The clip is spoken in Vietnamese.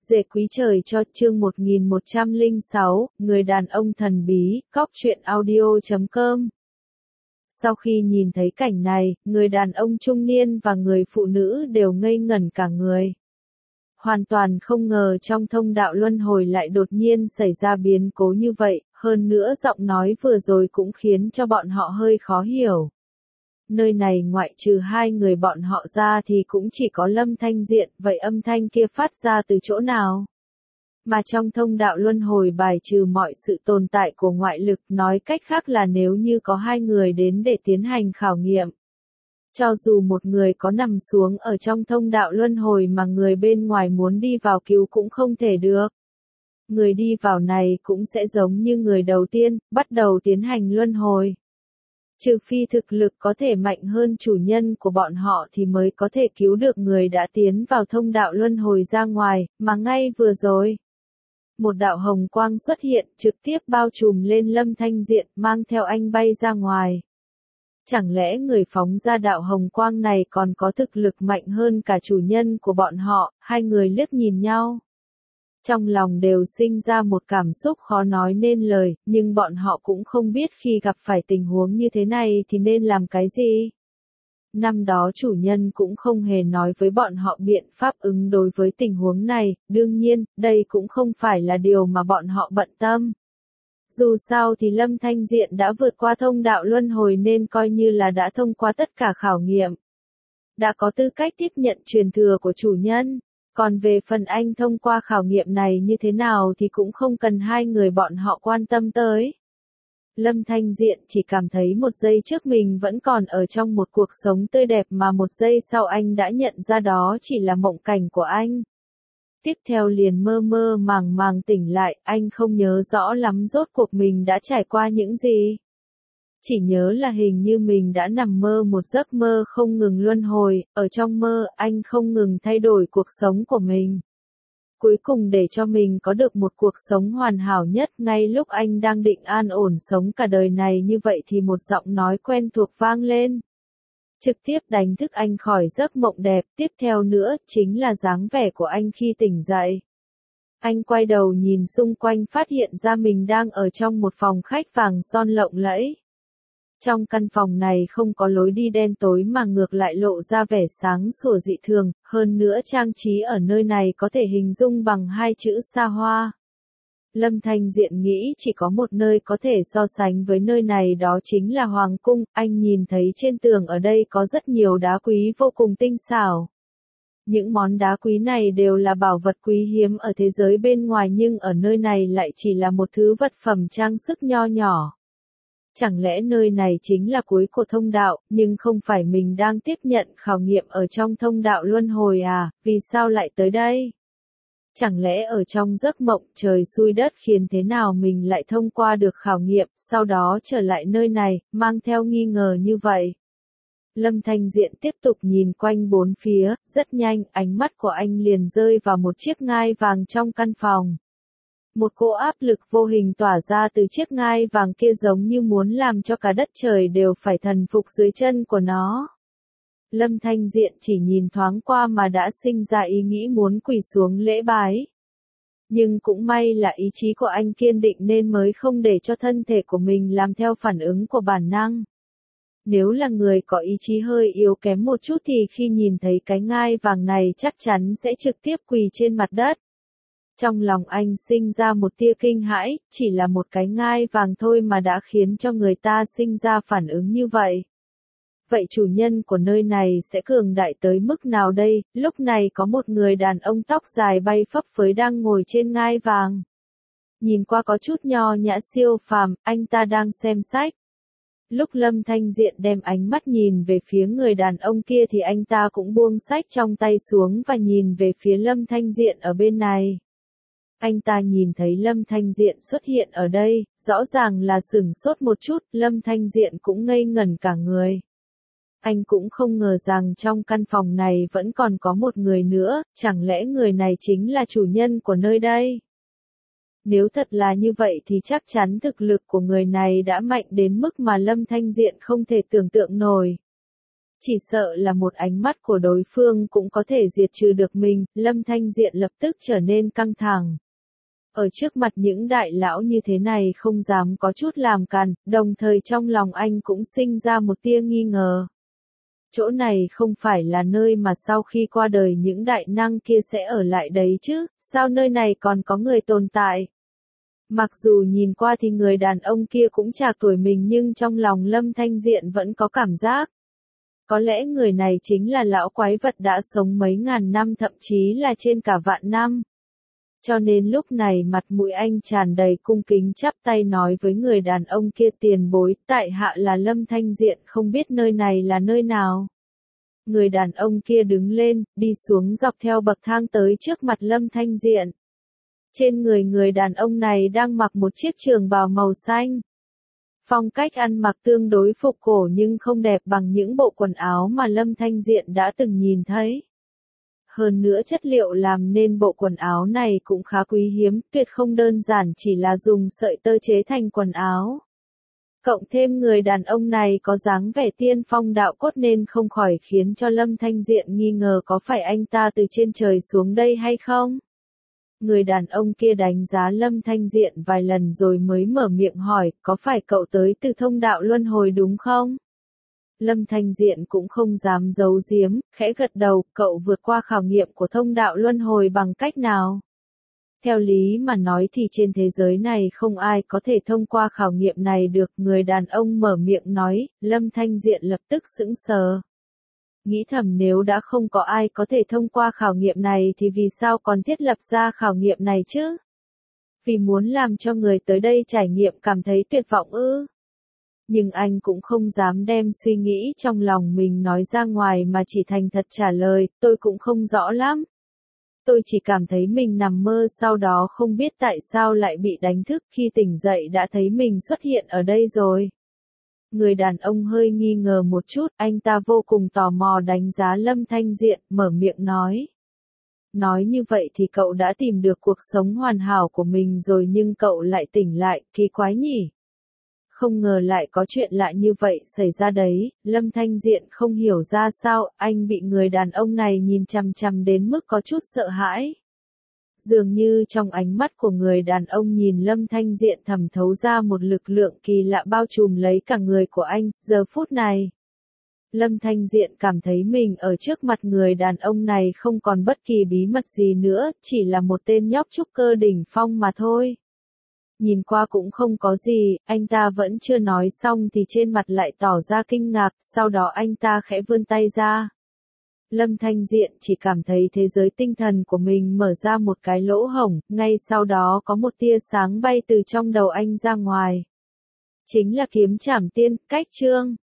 Dệ quý trời cho chương 1106, người đàn ông thần bí, cóc truyện audio.com. Sau khi nhìn thấy cảnh này, người đàn ông trung niên và người phụ nữ đều ngây ngẩn cả người. Hoàn toàn không ngờ trong thông đạo luân hồi lại đột nhiên xảy ra biến cố như vậy, hơn nữa giọng nói vừa rồi cũng khiến cho bọn họ hơi khó hiểu. Nơi này ngoại trừ hai người bọn họ ra thì cũng chỉ có Lâm Thanh Diện, vậy âm thanh kia phát ra từ chỗ nào? Mà trong thông đạo luân hồi bài trừ mọi sự tồn tại của ngoại lực, nói cách khác là nếu như có hai người đến để tiến hành khảo nghiệm. Cho dù một người có nằm xuống ở trong thông đạo luân hồi mà người bên ngoài muốn đi vào cứu cũng không thể được. Người đi vào này cũng sẽ giống như người đầu tiên, bắt đầu tiến hành luân hồi. Trừ phi thực lực có thể mạnh hơn chủ nhân của bọn họ thì mới có thể cứu được người đã tiến vào thông đạo luân hồi ra ngoài, mà ngay vừa rồi. Một đạo hồng quang xuất hiện trực tiếp bao trùm lên Lâm Thanh Diện, mang theo anh bay ra ngoài. Chẳng lẽ người phóng ra đạo hồng quang này còn có thực lực mạnh hơn cả chủ nhân của bọn họ? Hai người liếc nhìn nhau. Trong lòng đều sinh ra một cảm xúc khó nói nên lời, nhưng bọn họ cũng không biết khi gặp phải tình huống như thế này thì nên làm cái gì. Năm đó chủ nhân cũng không hề nói với bọn họ biện pháp ứng đối với tình huống này, đương nhiên, đây cũng không phải là điều mà bọn họ bận tâm. Dù sao thì Lâm Thanh Diện đã vượt qua thông đạo luân hồi nên coi như là đã thông qua tất cả khảo nghiệm. Đã có tư cách tiếp nhận truyền thừa của chủ nhân. Còn về phần anh thông qua khảo nghiệm này như thế nào thì cũng không cần hai người bọn họ quan tâm tới. Lâm Thanh Diện chỉ cảm thấy một giây trước mình vẫn còn ở trong một cuộc sống tươi đẹp mà một giây sau anh đã nhận ra đó chỉ là mộng cảnh của anh. Tiếp theo liền mơ mơ màng màng tỉnh lại, anh không nhớ rõ lắm rốt cuộc mình đã trải qua những gì. Chỉ nhớ là hình như mình đã nằm mơ một giấc mơ không ngừng luân hồi, ở trong mơ anh không ngừng thay đổi cuộc sống của mình. Cuối cùng để cho mình có được một cuộc sống hoàn hảo nhất, ngay lúc anh đang định an ổn sống cả đời này như vậy thì một giọng nói quen thuộc vang lên. Trực tiếp đánh thức anh khỏi giấc mộng đẹp, tiếp theo nữa chính là dáng vẻ của anh khi tỉnh dậy. Anh quay đầu nhìn xung quanh phát hiện ra mình đang ở trong một phòng khách vàng son lộng lẫy. Trong căn phòng này không có lối đi đen tối mà ngược lại lộ ra vẻ sáng sủa dị thường, hơn nữa trang trí ở nơi này có thể hình dung bằng hai chữ xa hoa. Lâm Thanh Diện nghĩ chỉ có một nơi có thể so sánh với nơi này, đó chính là Hoàng Cung. Anh nhìn thấy trên tường ở đây có rất nhiều đá quý vô cùng tinh xảo. Những món đá quý này đều là bảo vật quý hiếm ở thế giới bên ngoài nhưng ở nơi này lại chỉ là một thứ vật phẩm trang sức nho nhỏ. Chẳng lẽ nơi này chính là cuối của thông đạo, nhưng không phải mình đang tiếp nhận khảo nghiệm ở trong thông đạo luân hồi à, vì sao lại tới đây? Chẳng lẽ ở trong giấc mộng trời xui đất khiến thế nào mình lại thông qua được khảo nghiệm, sau đó trở lại nơi này, mang theo nghi ngờ như vậy? Lâm Thanh Diện tiếp tục nhìn quanh bốn phía, rất nhanh, ánh mắt của anh liền rơi vào một chiếc ngai vàng trong căn phòng. Một cỗ áp lực vô hình tỏa ra từ chiếc ngai vàng kia giống như muốn làm cho cả đất trời đều phải thần phục dưới chân của nó. Lâm Thanh Diện chỉ nhìn thoáng qua mà đã sinh ra ý nghĩ muốn quỳ xuống lễ bái. Nhưng cũng may là ý chí của anh kiên định nên mới không để cho thân thể của mình làm theo phản ứng của bản năng. Nếu là người có ý chí hơi yếu kém một chút thì khi nhìn thấy cái ngai vàng này chắc chắn sẽ trực tiếp quỳ trên mặt đất. Trong lòng anh sinh ra một tia kinh hãi, chỉ là một cái ngai vàng thôi mà đã khiến cho người ta sinh ra phản ứng như vậy. Vậy chủ nhân của nơi này sẽ cường đại tới mức nào đây? Lúc này có một người đàn ông tóc dài bay phấp phới đang ngồi trên ngai vàng. Nhìn qua có chút nho nhã siêu phàm, anh ta đang xem sách. Lúc Lâm Thanh Diện đem ánh mắt nhìn về phía người đàn ông kia thì anh ta cũng buông sách trong tay xuống và nhìn về phía Lâm Thanh Diện ở bên này. Anh ta nhìn thấy Lâm Thanh Diện xuất hiện ở đây, rõ ràng là sửng sốt một chút, Lâm Thanh Diện cũng ngây ngẩn cả người. Anh cũng không ngờ rằng trong căn phòng này vẫn còn có một người nữa, chẳng lẽ người này chính là chủ nhân của nơi đây? Nếu thật là như vậy thì chắc chắn thực lực của người này đã mạnh đến mức mà Lâm Thanh Diện không thể tưởng tượng nổi. chỉ sợ là một ánh mắt của đối phương cũng có thể diệt trừ được mình, Lâm Thanh Diện lập tức trở nên căng thẳng. Ở trước mặt những đại lão như thế này không dám có chút làm càn, đồng thời trong lòng anh cũng sinh ra một tia nghi ngờ. Chỗ này không phải là nơi mà sau khi qua đời những đại năng kia sẽ ở lại đấy chứ, sao nơi này còn có người tồn tại? Mặc dù nhìn qua thì người đàn ông kia cũng trạc tuổi mình nhưng trong lòng Lâm Thanh Diện vẫn có cảm giác. Có lẽ người này chính là lão quái vật đã sống mấy ngàn năm thậm chí là trên cả vạn năm. Cho nên lúc này mặt mũi anh tràn đầy cung kính chắp tay nói với người đàn ông kia tiền bối, tại hạ là Lâm Thanh Diện không biết nơi này là nơi nào. Người đàn ông kia đứng lên, đi xuống dọc theo bậc thang tới trước mặt Lâm Thanh Diện. Trên người đàn ông này đang mặc một chiếc trường bào màu xanh. Phong cách ăn mặc tương đối phục cổ nhưng không đẹp bằng những bộ quần áo mà Lâm Thanh Diện đã từng nhìn thấy. Hơn nữa chất liệu làm nên bộ quần áo này cũng khá quý hiếm, tuyệt không đơn giản chỉ là dùng sợi tơ chế thành quần áo. Cộng thêm người đàn ông này có dáng vẻ tiên phong đạo cốt nên không khỏi khiến cho Lâm Thanh Diện nghi ngờ có phải anh ta từ trên trời xuống đây hay không. Người đàn ông kia đánh giá Lâm Thanh Diện vài lần rồi mới mở miệng hỏi, có phải cậu tới từ thông đạo luân hồi đúng không? Lâm Thanh Diện cũng không dám giấu giếm, khẽ gật đầu, cậu vượt qua khảo nghiệm của thông đạo luân hồi bằng cách nào? Theo lý mà nói thì trên thế giới này không ai có thể thông qua khảo nghiệm này được, người đàn ông mở miệng nói, Lâm Thanh Diện lập tức sững sờ. Nghĩ thầm nếu đã không có ai có thể thông qua khảo nghiệm này thì vì sao còn thiết lập ra khảo nghiệm này chứ? Vì muốn làm cho người tới đây trải nghiệm cảm thấy tuyệt vọng ư? Nhưng anh cũng không dám đem suy nghĩ trong lòng mình nói ra ngoài mà chỉ thành thật trả lời, tôi cũng không rõ lắm. Tôi chỉ cảm thấy mình nằm mơ sau đó không biết tại sao lại bị đánh thức khi tỉnh dậy đã thấy mình xuất hiện ở đây rồi. Người đàn ông hơi nghi ngờ một chút, anh ta vô cùng tò mò đánh giá Lâm Thanh Diện, mở miệng nói. Nói như vậy thì cậu đã tìm được cuộc sống hoàn hảo của mình rồi nhưng cậu lại tỉnh lại, kỳ quái nhỉ? Không ngờ lại có chuyện lạ như vậy xảy ra đấy, Lâm Thanh Diện không hiểu ra sao, anh bị người đàn ông này nhìn chằm chằm đến mức có chút sợ hãi. Dường như trong ánh mắt của người đàn ông nhìn Lâm Thanh Diện thẩm thấu ra một lực lượng kỳ lạ bao trùm lấy cả người của anh, giờ phút này. Lâm Thanh Diện cảm thấy mình ở trước mặt người đàn ông này không còn bất kỳ bí mật gì nữa, chỉ là một tên nhóc trúc cơ đỉnh phong mà thôi. Nhìn qua cũng không có gì, anh ta vẫn chưa nói xong thì trên mặt lại tỏ ra kinh ngạc, sau đó anh ta khẽ vươn tay ra. Lâm Thanh Diện chỉ cảm thấy thế giới tinh thần của mình mở ra một cái lỗ hổng, ngay sau đó có một tia sáng bay từ trong đầu anh ra ngoài. Chính là kiếm trảm tiên, cách chương.